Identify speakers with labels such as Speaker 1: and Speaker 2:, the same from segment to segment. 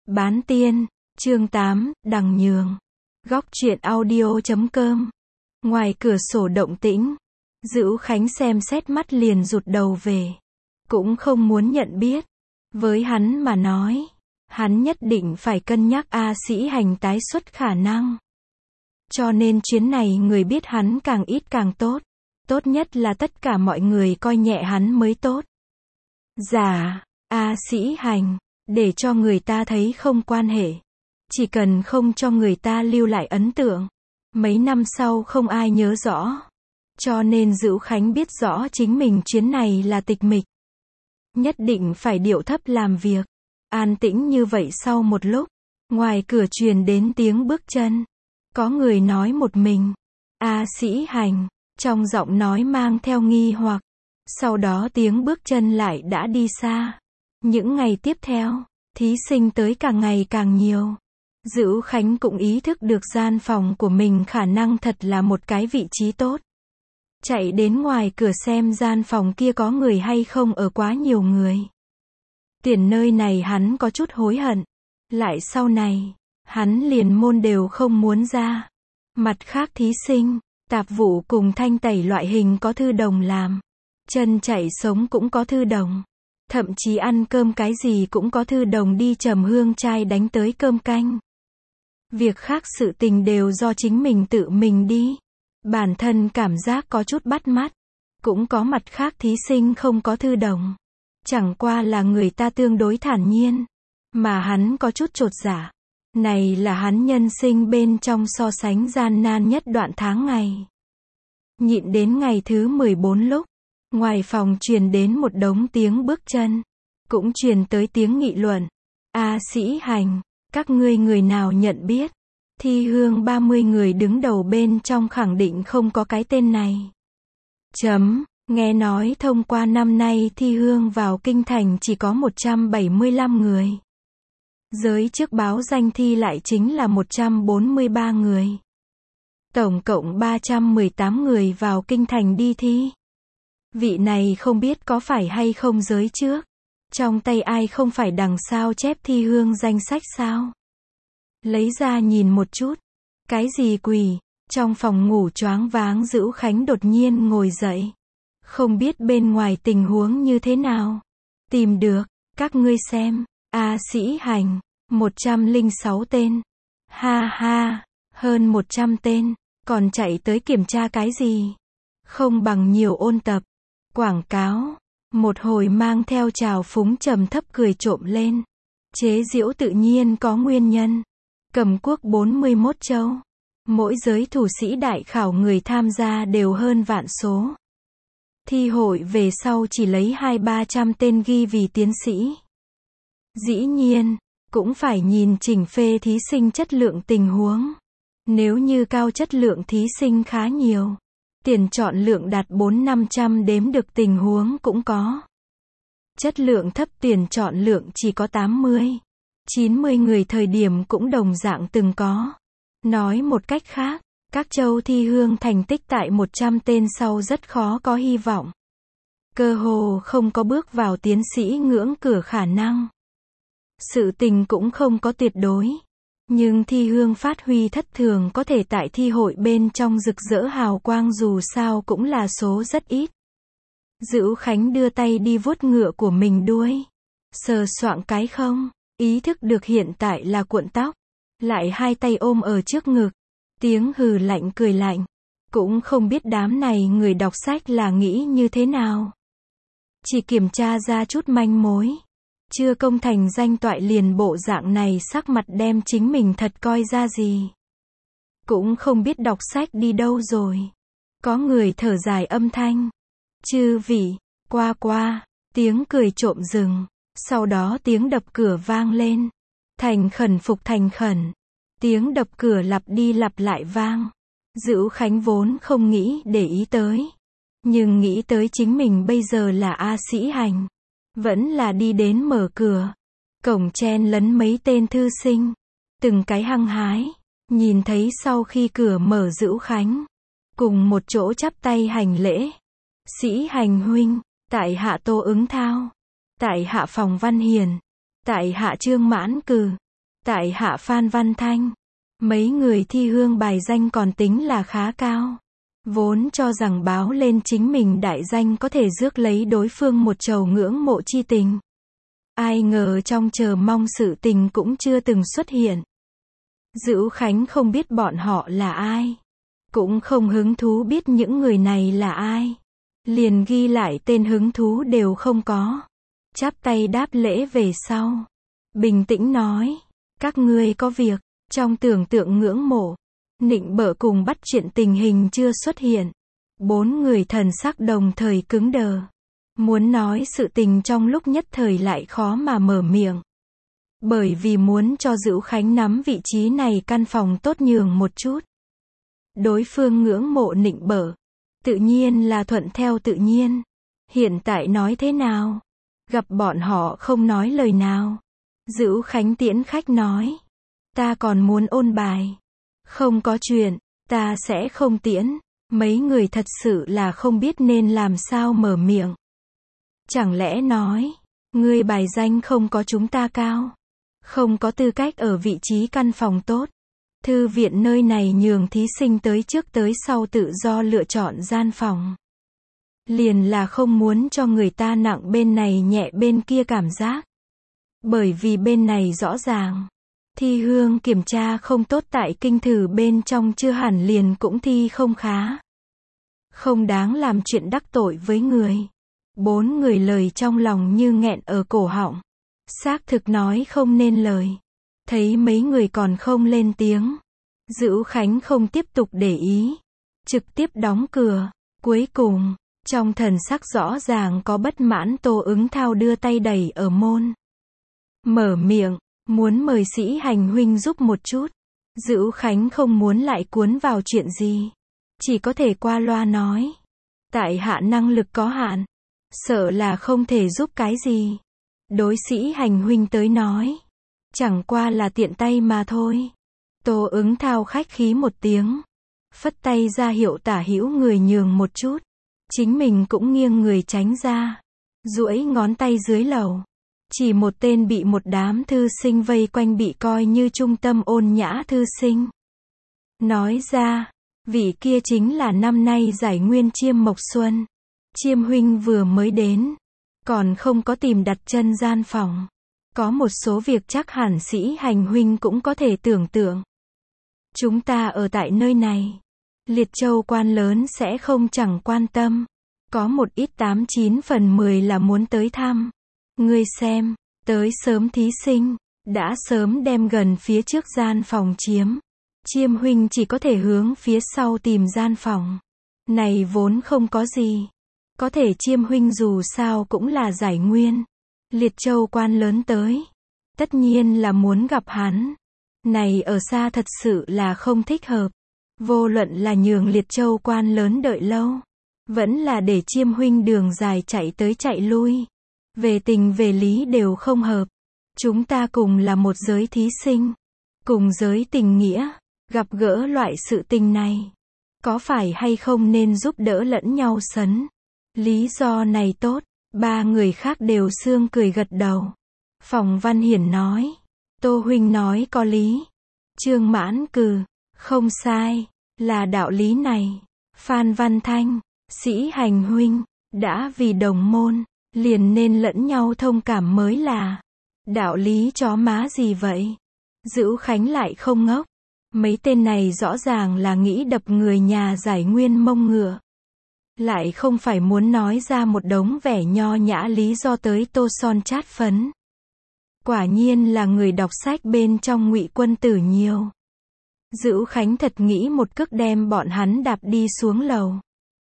Speaker 1: Bán tiên, chương 8, Đằng Nhường. Góc truyện audio.com. Ngoài cửa sổ động tĩnh, Dữu Khánh xem xét mắt liền rụt đầu về. Cũng không muốn nhận biết. Với hắn mà nói, hắn nhất định phải cân nhắc A Sĩ Hành tái xuất khả năng. Cho nên chuyến này người biết hắn càng ít càng tốt. Tốt nhất là tất cả mọi người coi nhẹ hắn mới tốt. Dạ, A Sĩ Hành, để cho người ta thấy không quan hệ. Chỉ cần không cho người ta lưu lại ấn tượng. Mấy năm sau không ai nhớ rõ. Cho nên Dữu Khánh biết rõ chính mình chuyến này là tịch mịch. Nhất định phải điệu thấp làm việc. An tĩnh như vậy sau một lúc. Ngoài cửa truyền đến tiếng bước chân. Có người nói một mình. A Sĩ Hành. Trong giọng nói mang theo nghi hoặc. Sau đó tiếng bước chân lại đã đi xa. Những ngày tiếp theo, thí sinh tới càng ngày càng nhiều. Dữu Khánh cũng ý thức được gian phòng của mình khả năng thật là một cái vị trí tốt. Chạy đến ngoài cửa xem gian phòng kia có người hay không ở quá nhiều người. Tiền nơi này hắn có chút hối hận. Lại sau này, hắn liền môn đều không muốn ra. Mặt khác thí sinh, tạp vụ cùng thanh tẩy loại hình có thư đồng làm. Chân chạy sống cũng có thư đồng. Thậm chí ăn cơm cái gì cũng có thư đồng đi trầm hương chai đánh tới cơm canh. Việc khác sự tình đều do chính mình tự mình đi. Bản thân cảm giác có chút bắt mắt. Cũng có mặt khác thí sinh không có thư đồng. Chẳng qua là người ta tương đối thản nhiên. Mà hắn có chút chột dạ. Này là hắn nhân sinh bên trong so sánh gian nan nhất đoạn tháng ngày. Nhịn đến ngày thứ 14 lúc. Ngoài phòng truyền đến một đống tiếng bước chân. Cũng truyền tới tiếng nghị luận. A Sĩ Hành, các ngươi người nào nhận biết? Thi hương 30 người đứng đầu bên trong khẳng định không có cái tên này. Nghe nói thông qua năm nay thi hương vào kinh thành chỉ có 175 người. Giới trước báo danh thi lại chính là 143 người. Tổng cộng 318 người vào kinh thành đi thi. Vị này không biết có phải hay không giới trước. Trong tay ai không phải đằng sao chép thi hương danh sách sao? Lấy ra nhìn một chút. Cái gì quỷ? Trong phòng ngủ choáng váng Dữu Khánh đột nhiên ngồi dậy. Không biết bên ngoài tình huống như thế nào. Tìm được, các ngươi xem. A Sĩ Hành, 106 tên. Ha ha, hơn 100 tên. Còn chạy tới kiểm tra cái gì? Không bằng nhiều ôn tập. Quảng cáo. Một hồi mang theo trào phúng trầm thấp cười trộm lên. Chế giễu tự nhiên có nguyên nhân. Cầm quốc 41 châu. Mỗi giới thủ sĩ đại khảo người tham gia đều hơn vạn số. Thi hội về sau chỉ lấy 200-300 tên ghi vì tiến sĩ. Dĩ nhiên, cũng phải nhìn chỉnh phê thí sinh chất lượng tình huống. Nếu như cao chất lượng thí sinh khá nhiều. Tiền chọn lượng đạt 400-500 đếm được tình huống cũng có. Chất lượng thấp tiền chọn lượng chỉ có 80-90 người thời điểm cũng đồng dạng từng có. Nói một cách khác, các châu thi hương thành tích tại 100 tên sau rất khó có hy vọng. Cơ hồ không có bước vào tiến sĩ ngưỡng cửa khả năng. Sự tình cũng không có tuyệt đối. Nhưng thi hương phát huy thất thường có thể tại thi hội bên trong rực rỡ hào quang dù sao cũng là số rất ít. Dữu Khánh đưa tay đi vuốt ngựa của mình đuôi. Sờ soạng cái không, ý thức được hiện tại là cuộn tóc. Lại hai tay ôm ở trước ngực. Tiếng hừ lạnh cười lạnh. Cũng không biết đám này người đọc sách là nghĩ như thế nào. Chỉ kiểm tra ra chút manh mối. Chưa công thành danh toại liền bộ dạng này sắc mặt đem chính mình thật coi ra gì. Cũng không biết đọc sách đi đâu rồi. Có người thở dài âm thanh. Chư vị, qua, tiếng cười trộm dừng. Sau đó tiếng đập cửa vang lên. Thành khẩn phục thành khẩn. Tiếng đập cửa lặp đi lặp lại vang. Dữu Khánh vốn không nghĩ để ý tới. Nhưng nghĩ tới chính mình bây giờ là A Sĩ Hành. Vẫn là đi đến mở cửa. Cổng chen lấn mấy tên thư sinh. Từng cái hăng hái. Nhìn thấy sau khi cửa mở Dữu Khánh. Cùng một chỗ chắp tay hành lễ. Sĩ Hành huynh. Tại hạ Tô Ứng Thao. Tại hạ Phòng Văn Hiền. Tại hạ Trương Mãn Cừ. Tại hạ Phan Văn Thanh. Mấy người thi hương bài danh còn tính là khá cao. Vốn cho rằng báo lên chính mình đại danh có thể rước lấy đối phương một trầu ngưỡng mộ chi tình. Ai ngờ trong chờ mong sự tình cũng chưa từng xuất hiện. Dữu Khánh không biết bọn họ là ai. Cũng không hứng thú biết những người này là ai. Liền ghi lại tên hứng thú đều không có. Chắp tay đáp lễ về sau. Bình tĩnh nói. Các ngươi có việc. Trong tưởng tượng ngưỡng mộ. Nịnh bợ cùng bắt chuyện tình hình chưa xuất hiện. Bốn người thần sắc đồng thời cứng đờ. Muốn nói sự tình trong lúc nhất thời lại khó mà mở miệng. Bởi vì muốn cho Dữu Khánh nắm vị trí này căn phòng tốt nhường một chút. Đối phương ngưỡng mộ nịnh bợ. Tự nhiên là thuận theo tự nhiên. Hiện tại nói thế nào? Gặp bọn họ không nói lời nào. Dữu Khánh tiễn khách nói. Ta còn muốn ôn bài. Không có chuyện, ta sẽ không tiễn. Mấy người thật sự là không biết nên làm sao mở miệng. Chẳng lẽ nói, ngươi bài danh không có chúng ta cao. Không có tư cách ở vị trí căn phòng tốt. Thư viện nơi này nhường thí sinh tới trước tới sau tự do lựa chọn gian phòng. Liền là không muốn cho người ta nặng bên này nhẹ bên kia cảm giác. Bởi vì bên này rõ ràng. Thi hương kiểm tra không tốt tại kinh thử bên trong chưa hẳn liền cũng thi không khá. Không đáng làm chuyện đắc tội với người. Bốn người lời trong lòng như nghẹn ở cổ họng. Xác thực nói không nên lời. Thấy mấy người còn không lên tiếng. Dữu Khánh không tiếp tục để ý. Trực tiếp đóng cửa. Cuối cùng, trong thần sắc rõ ràng có bất mãn Tô Ứng Thao đưa tay đẩy ở môn. Mở miệng, muốn mời Sĩ Hành huynh giúp một chút. Dữu Khánh không muốn lại cuốn vào chuyện gì. Chỉ có thể qua loa nói. Tại hạ năng lực có hạn. Sợ là không thể giúp cái gì. Đối Sĩ Hành huynh tới nói. Chẳng qua là tiện tay mà thôi. Tô Ứng Thao khách khí một tiếng. Phất tay ra hiệu tả hữu người nhường một chút. Chính mình cũng nghiêng người tránh ra. Duỗi ngón tay dưới lầu. Chỉ một tên bị một đám thư sinh vây quanh bị coi như trung tâm ôn nhã thư sinh. Nói ra, vị kia chính là năm nay giải nguyên Chiêm Mộc Xuân. Chiêm huynh vừa mới đến. Còn không có tìm đặt chân gian phòng. Có một số việc chắc hẳn Sĩ Hành huynh cũng có thể tưởng tượng. Chúng ta ở tại nơi này. Liệt Châu quan lớn sẽ không chẳng quan tâm. Có một ít 89 phần 10 là muốn tới thăm. Ngươi xem, tới sớm thí sinh, đã sớm đem gần phía trước gian phòng chiếm. Chiêm huynh chỉ có thể hướng phía sau tìm gian phòng. Này vốn không có gì. Có thể Chiêm huynh dù sao cũng là giải nguyên. Liệt Châu quan lớn tới. Tất nhiên là muốn gặp hắn. Này ở xa thật sự là không thích hợp. Vô luận là nhường Liệt Châu quan lớn đợi lâu. Vẫn là để Chiêm huynh đường dài chạy tới chạy lui. Về tình về lý đều không hợp. Chúng ta cùng là một giới thí sinh. Cùng giới tình nghĩa. Gặp gỡ loại sự tình này. Có phải hay không nên giúp đỡ lẫn nhau sấn. Lý do này tốt. Ba người khác đều sương cười gật đầu. Phòng Văn Hiển nói. Tô huynh nói có lý. Trương Mãn Cừ. Không sai. Là đạo lý này. Phan Văn Thanh. Sĩ Hành huynh. Đã vì đồng môn. Liền nên lẫn nhau thông cảm mới là. Đạo lý chó má gì vậy? Dữu Khánh lại không ngốc. Mấy tên này rõ ràng là nghĩ đập người nhà giải nguyên mông ngựa. Lại không phải muốn nói ra một đống vẻ nho nhã lý do tới tô son chát phấn. Quả nhiên là người đọc sách bên trong Ngụy Quân Tử nhiều. Dữu Khánh thật nghĩ một cước đem bọn hắn đạp đi xuống lầu.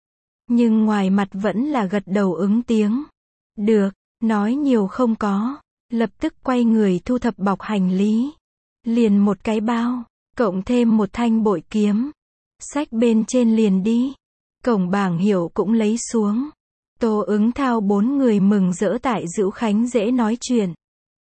Speaker 1: Nhưng ngoài mặt vẫn là gật đầu ứng tiếng. Được, nói nhiều không có. Lập tức quay người thu thập bọc hành lý. Liền một cái bao, cộng thêm một thanh bội kiếm. Xách bên trên liền đi. Cổng bảng hiệu cũng lấy xuống. Tô Ứng Thao bốn người mừng rỡ tại Dữu Khánh dễ nói chuyện.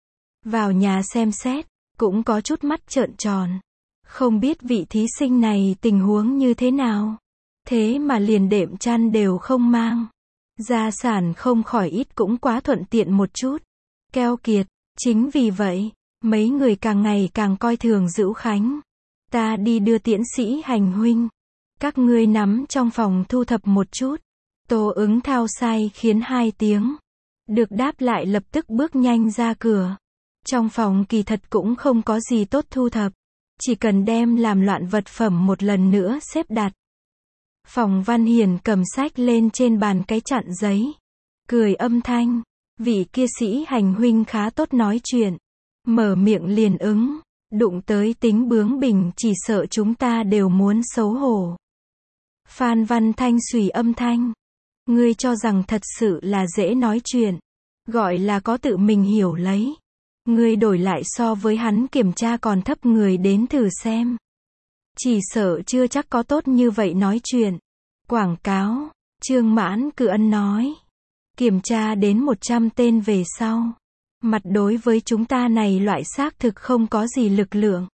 Speaker 1: Vào nhà xem xét, cũng có chút mắt trợn tròn. Không biết vị thí sinh này tình huống như thế nào. Thế mà liền đệm chăn đều không mang. Gia sản không khỏi ít cũng quá thuận tiện một chút. Keo kiệt, chính vì vậy, Mấy người càng ngày càng coi thường Dữu Khánh. Ta đi đưa Tiễn Sĩ Hành huynh. Các ngươi nắm trong phòng thu thập một chút. Tô Ứng Thao sai khiến 2 tiếng. Được đáp lại lập tức bước nhanh ra cửa. Trong phòng kỳ thật cũng không có gì tốt thu thập. Chỉ cần đem làm loạn vật phẩm một lần nữa xếp đặt. Phòng Văn Hiền cầm sách lên trên bàn cái chặn giấy. Cười âm thanh. Vị kia Sĩ Hành huynh khá tốt nói chuyện. Mở miệng liền ứng. Đụng tới tính bướng bỉnh chỉ sợ chúng ta đều muốn xấu hổ. Phan Văn Thanh xùy âm thanh. Ngươi cho rằng thật sự là dễ nói chuyện. Gọi là có tự mình hiểu lấy. Ngươi đổi lại so với hắn kiểm tra còn thấp người đến thử xem. Chỉ sợ chưa chắc có tốt như vậy nói chuyện. Quảng cáo. Trương Mãn Cự Ân nói. Kiểm tra đến 100 tên về sau. Mặt đối với chúng ta này loại xác thực không có gì lực lượng.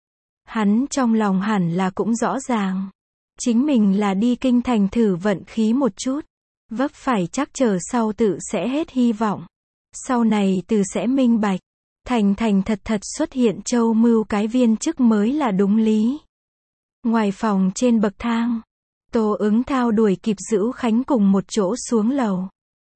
Speaker 1: Hắn trong lòng hẳn là cũng rõ ràng. Chính mình là đi kinh thành thử vận khí một chút. Vấp phải chắc chờ sau tự sẽ hết hy vọng. Sau này từ sẽ minh bạch. Thành thật thật xuất hiện châu mưu cái viên chức mới là đúng lý. Ngoài phòng trên bậc thang. Tô Ứng Thao đuổi kịp Dữu Khánh cùng một chỗ xuống lầu.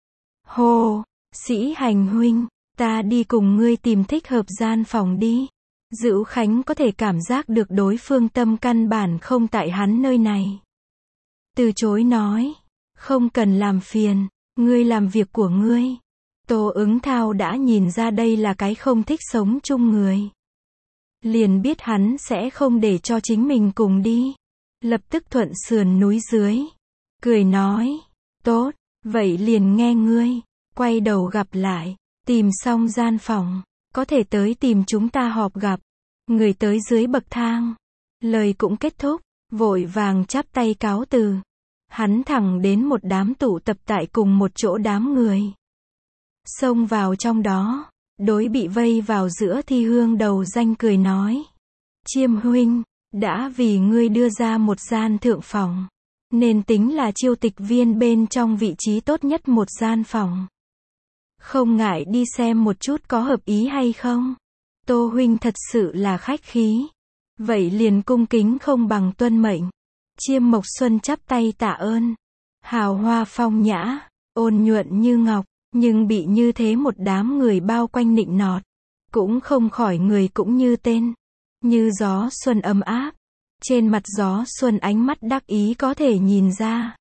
Speaker 1: Hô, Sĩ Hành huynh, ta đi cùng ngươi tìm thích hợp gian phòng đi. Dữu Khánh có thể cảm giác được đối phương tâm căn bản không tại hắn nơi này. Từ chối nói, không cần làm phiền, ngươi làm việc của ngươi. Tô Ứng Thao đã nhìn ra đây là cái không thích sống chung người. Liền biết hắn sẽ không để cho chính mình cùng đi. Lập tức thuận sườn núi dưới. Cười nói, tốt, vậy liền nghe ngươi. Quay đầu gặp lại, tìm xong gian phòng. Có thể tới tìm chúng ta họp gặp. Người tới dưới bậc thang. Lời cũng kết thúc, vội vàng chắp tay cáo từ. Hắn thẳng đến một đám tụ tập tại cùng một chỗ đám người. Xông vào trong đó, đối bị vây vào giữa Thi Hương đầu danh cười nói. Chiêm huynh, đã vì ngươi đưa ra một gian thượng phòng. Nên tính là chiêu tịch viên bên trong vị trí tốt nhất một gian phòng. Không ngại đi xem một chút có hợp ý hay không? Tô huynh thật sự là khách khí. Vậy liền cung kính không bằng tuân mệnh. Chiêm Mộc Xuân chắp tay tạ ơn. Hào hoa phong nhã, ôn nhuận như ngọc, nhưng bị như thế một đám người bao quanh nịnh nọt. Cũng không khỏi người cũng như tên. Như gió xuân ấm áp. Trên mặt gió xuân ánh mắt đắc ý có thể nhìn ra.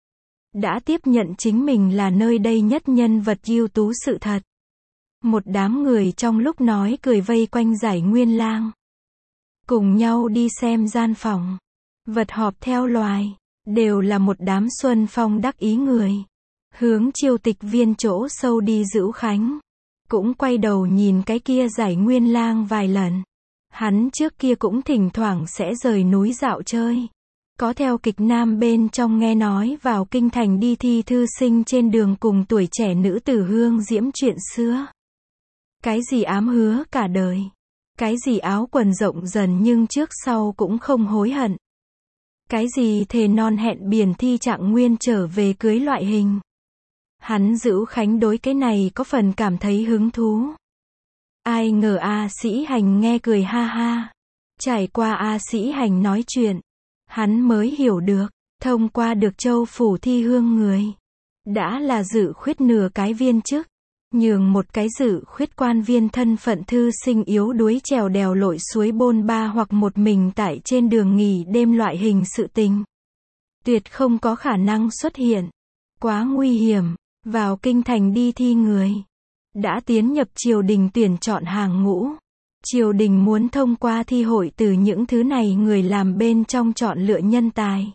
Speaker 1: Đã tiếp nhận chính mình là nơi đây nhất nhân vật ưu tú sự thật. Một đám người trong lúc nói cười vây quanh Giải Nguyên Lang. Cùng nhau đi xem gian phòng. Vật họp theo loài. Đều là một đám xuân phong đắc ý người. Hướng chiêu tịch viên chỗ sâu đi Dữu Khánh. Cũng quay đầu nhìn cái kia Giải Nguyên Lang vài lần. Hắn trước kia cũng thỉnh thoảng sẽ rời núi dạo chơi. Có theo kịch nam bên trong nghe nói vào kinh thành đi thi thư sinh trên đường cùng tuổi trẻ nữ tử Hương Diễm chuyện xưa. Cái gì ám hứa cả đời. Cái gì áo quần rộng dần nhưng trước sau cũng không hối hận. Cái gì thề non hẹn biển thi trạng nguyên trở về cưới loại hình. Hắn Dữu Khánh đối cái này có phần cảm thấy hứng thú. Ai ngờ A Sĩ Hành nghe cười ha ha. Trải qua A Sĩ Hành nói chuyện. Hắn mới hiểu được. Thông qua được Châu Phủ Thi Hương người. Đã là dự khuyết nửa cái viên chức. Nhường một cái dự khuyết quan viên thân phận thư sinh yếu đuối trèo đèo lội suối bôn ba hoặc một mình tại trên đường nghỉ đêm loại hình sự tình. Tuyệt không có khả năng xuất hiện. Quá nguy hiểm. Vào kinh thành đi thi người. Đã tiến nhập triều đình tuyển chọn hàng ngũ. Triều đình muốn thông qua thi hội từ những thứ này người làm bên trong chọn lựa nhân tài.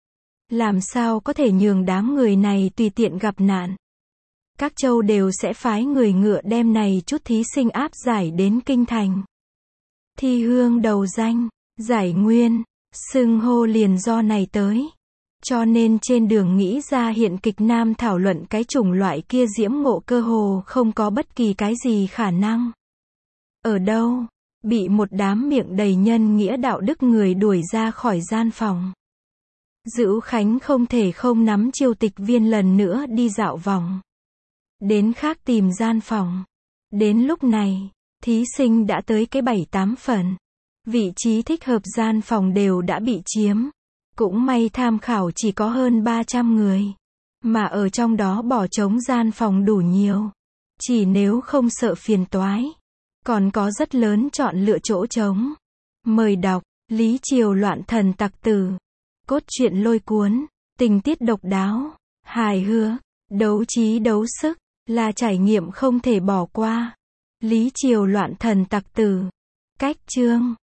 Speaker 1: Làm sao có thể nhường đám người này tùy tiện gặp nạn. Các châu đều sẽ phái người ngựa đem này chút thí sinh áp giải đến kinh thành. Thi Hương đầu danh, Giải Nguyên, xưng hô liền do này tới. Cho nên trên đường nghĩ ra hiện kịch nam thảo luận cái chủng loại kia diễm ngộ cơ hồ không có bất kỳ cái gì khả năng. Ở đâu? Bị một đám miệng đầy nhân nghĩa đạo đức người đuổi ra khỏi gian phòng. Dữu Khánh không thể không nắm chiêu tịch viên lần nữa đi dạo vòng. Đến khác tìm gian phòng. Đến lúc này, Thí sinh đã tới cái 7-8 phần. Vị trí thích hợp gian phòng đều đã bị chiếm. Cũng may tham khảo chỉ có hơn 300 người. Mà ở trong đó bỏ trống gian phòng đủ nhiều. Chỉ nếu không sợ phiền toái. Còn có rất lớn chọn lựa chỗ trống. Mời đọc, Lý Triều loạn thần tặc tử. Cốt truyện lôi cuốn, tình tiết độc đáo, hài hước, đấu trí đấu sức, là trải nghiệm không thể bỏ qua. Lý Triều loạn thần tặc tử. Cách chương